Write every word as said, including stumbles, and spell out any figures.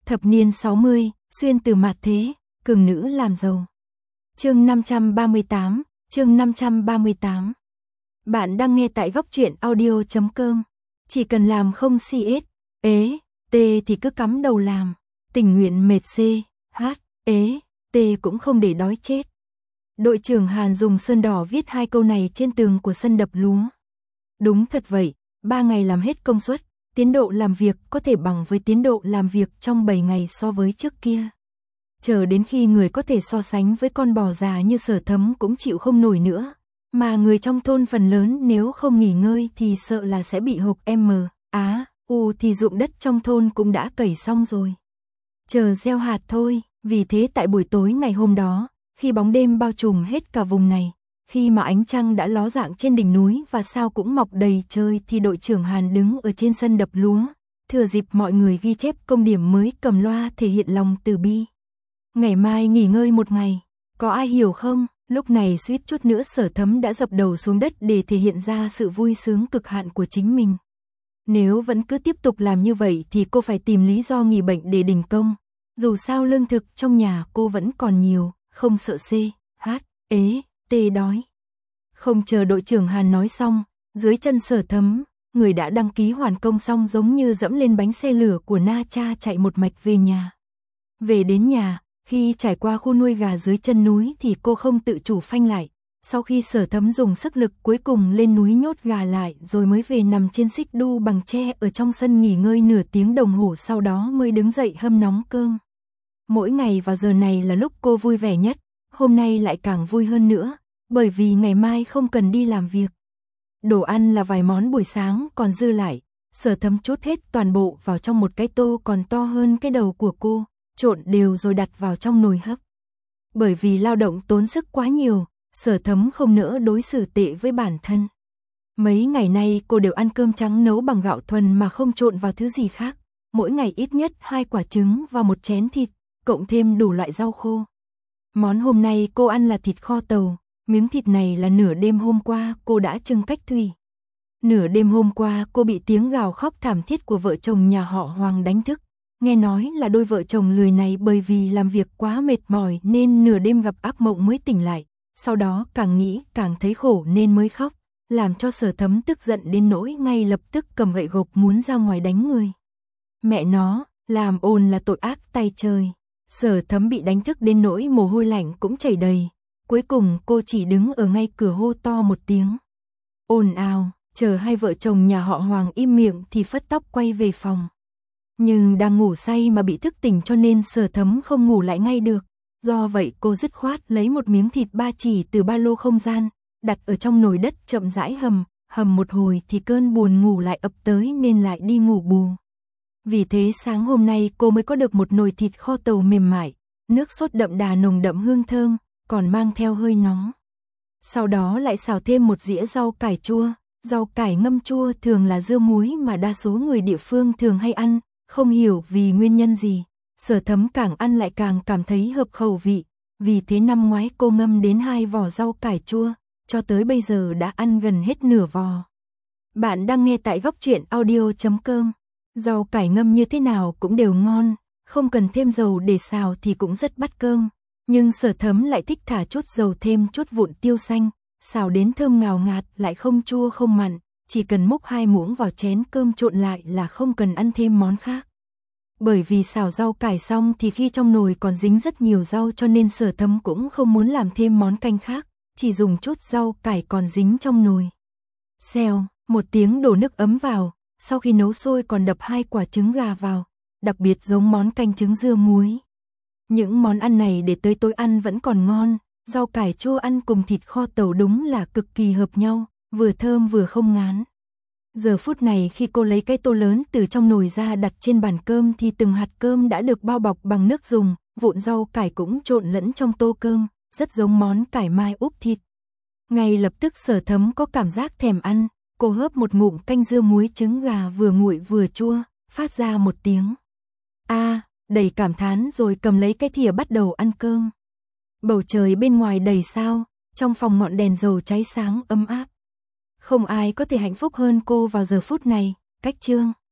Thập niên sáu mươi, xuyên từ mạt thế, cường nữ làm giàu. Chương năm trăm ba mươi tám, chương năm trăm ba mươi tám. Bạn đang nghe tại góc truyện audio chấm com. Chỉ cần làm không xê ét, ế, tê thì cứ cắm đầu làm. Tình nguyện mệt xê, hát, ế, tê cũng không để đói chết. Đội trưởng Hàn dùng sơn đỏ viết hai câu này trên tường của sân đập lúa. Đúng thật vậy, ba ngày làm hết công suất, tiến độ làm việc có thể bằng với tiến độ làm việc trong bảy ngày so với trước kia. Chờ đến khi người có thể so sánh với con bò già như Sở Thấm cũng chịu không nổi nữa, mà người trong thôn phần lớn nếu không nghỉ ngơi thì sợ là sẽ bị hộc M, Á, U thì ruộng đất trong thôn cũng đã cày xong rồi. Chờ gieo hạt thôi, vì thế tại buổi tối ngày hôm đó, khi bóng đêm bao trùm hết cả vùng này, khi mà ánh trăng đã ló dạng trên đỉnh núi và sao cũng mọc đầy trời thì đội trưởng Hàn đứng ở trên sân đập lúa, thừa dịp mọi người ghi chép công điểm mới cầm loa thể hiện lòng từ bi. Ngày mai nghỉ ngơi một ngày, có ai hiểu không? Lúc này suýt chút nữa Sở Thấm đã dập đầu xuống đất để thể hiện ra sự vui sướng cực hạn của chính mình. Nếu vẫn cứ tiếp tục làm như vậy thì cô phải tìm lý do nghỉ bệnh để đình công. Dù sao lương thực trong nhà cô vẫn còn nhiều, không sợ xê, hát, ế, tê đói. Không chờ đội trưởng Hàn nói xong, dưới chân Sở Thấm, người đã đăng ký hoàn công xong giống như dẫm lên bánh xe lửa của Na Cha chạy một mạch về nhà. Về đến nhà, khi trải qua khu nuôi gà dưới chân núi thì cô không tự chủ phanh lại. Sau khi Sở Thấm dùng sức lực cuối cùng lên núi nhốt gà lại rồi mới về nằm trên xích đu bằng tre ở trong sân nghỉ ngơi nửa tiếng đồng hồ, sau đó mới đứng dậy hâm nóng cơm. Mỗi ngày vào giờ này là lúc cô vui vẻ nhất, hôm nay lại càng vui hơn nữa, bởi vì ngày mai không cần đi làm việc. Đồ ăn là vài món buổi sáng còn dư lại, Sở Thấm trút hết toàn bộ vào trong một cái tô còn to hơn cái đầu của cô, trộn đều rồi đặt vào trong nồi hấp. Bởi vì lao động tốn sức quá nhiều, Sở Thấm không nỡ đối xử tệ với bản thân. Mấy ngày nay cô đều ăn cơm trắng nấu bằng gạo thuần mà không trộn vào thứ gì khác, mỗi ngày ít nhất hai quả trứng và một chén thịt, cộng thêm đủ loại rau khô. Món hôm nay cô ăn là thịt kho tàu, miếng thịt này là nửa đêm hôm qua cô đã trưng cách thủy. Nửa đêm hôm qua cô bị tiếng gào khóc thảm thiết của vợ chồng nhà họ Hoàng đánh thức. Nghe nói là đôi vợ chồng lười này bởi vì làm việc quá mệt mỏi nên nửa đêm gặp ác mộng mới tỉnh lại, sau đó càng nghĩ càng thấy khổ nên mới khóc, làm cho Sở Thấm tức giận đến nỗi ngay lập tức cầm gậy gộc muốn ra ngoài đánh người. Mẹ nó, làm ồn là tội ác tay trời. Sở Thấm bị đánh thức đến nỗi mồ hôi lạnh cũng chảy đầy, cuối cùng cô chỉ đứng ở ngay cửa hô to một tiếng. Ồn ào, chờ hai vợ chồng nhà họ Hoàng im miệng thì phất tóc quay về phòng. Nhưng đang ngủ say mà bị thức tỉnh cho nên Sở Thấm không ngủ lại ngay được. Do vậy cô dứt khoát lấy một miếng thịt ba chỉ từ ba lô không gian, đặt ở trong nồi đất chậm rãi hầm, hầm một hồi thì cơn buồn ngủ lại ập tới nên lại đi ngủ bù. Vì thế sáng hôm nay cô mới có được một nồi thịt kho tàu mềm mại, nước sốt đậm đà nồng đậm hương thơm, còn mang theo hơi nóng. Sau đó lại xào thêm một dĩa rau cải chua, rau cải ngâm chua thường là dưa muối mà đa số người địa phương thường hay ăn, không hiểu vì nguyên nhân gì. Sở Thấm càng ăn lại càng cảm thấy hợp khẩu vị, vì thế năm ngoái cô ngâm đến hai vỏ rau cải chua, cho tới bây giờ đã ăn gần hết nửa vò. Bạn đang nghe tại góc truyện audio chấm com. Rau cải ngâm như thế nào cũng đều ngon, không cần thêm dầu để xào thì cũng rất bắt cơm. Nhưng Sở Thấm lại thích thả chút dầu thêm chút vụn tiêu xanh, xào đến thơm ngào ngạt lại không chua không mặn, chỉ cần múc hai muỗng vào chén cơm trộn lại là không cần ăn thêm món khác. Bởi vì xào rau cải xong thì khi trong nồi còn dính rất nhiều rau cho nên Sở Thấm cũng không muốn làm thêm món canh khác, chỉ dùng chút rau cải còn dính trong nồi. Xèo, một tiếng đổ nước ấm vào, sau khi nấu sôi còn đập hai quả trứng gà vào, đặc biệt giống món canh trứng dưa muối. Những món ăn này để tới tối ăn vẫn còn ngon, rau cải chua ăn cùng thịt kho tàu đúng là cực kỳ hợp nhau, vừa thơm vừa không ngán. Giờ phút này khi cô lấy cái tô lớn từ trong nồi ra đặt trên bàn cơm thì từng hạt cơm đã được bao bọc bằng nước dùng, vụn rau cải cũng trộn lẫn trong tô cơm, rất giống món cải mai úp thịt. Ngay lập tức Sở Thấm có cảm giác thèm ăn, cô hớp một ngụm canh dưa muối trứng gà vừa nguội vừa chua, phát ra một tiếng a à, đầy cảm thán rồi cầm lấy cái thìa bắt đầu ăn cơm. Bầu trời bên ngoài đầy sao, trong phòng ngọn đèn dầu cháy sáng ấm áp. Không ai có thể hạnh phúc hơn cô vào giờ phút này. Cách chương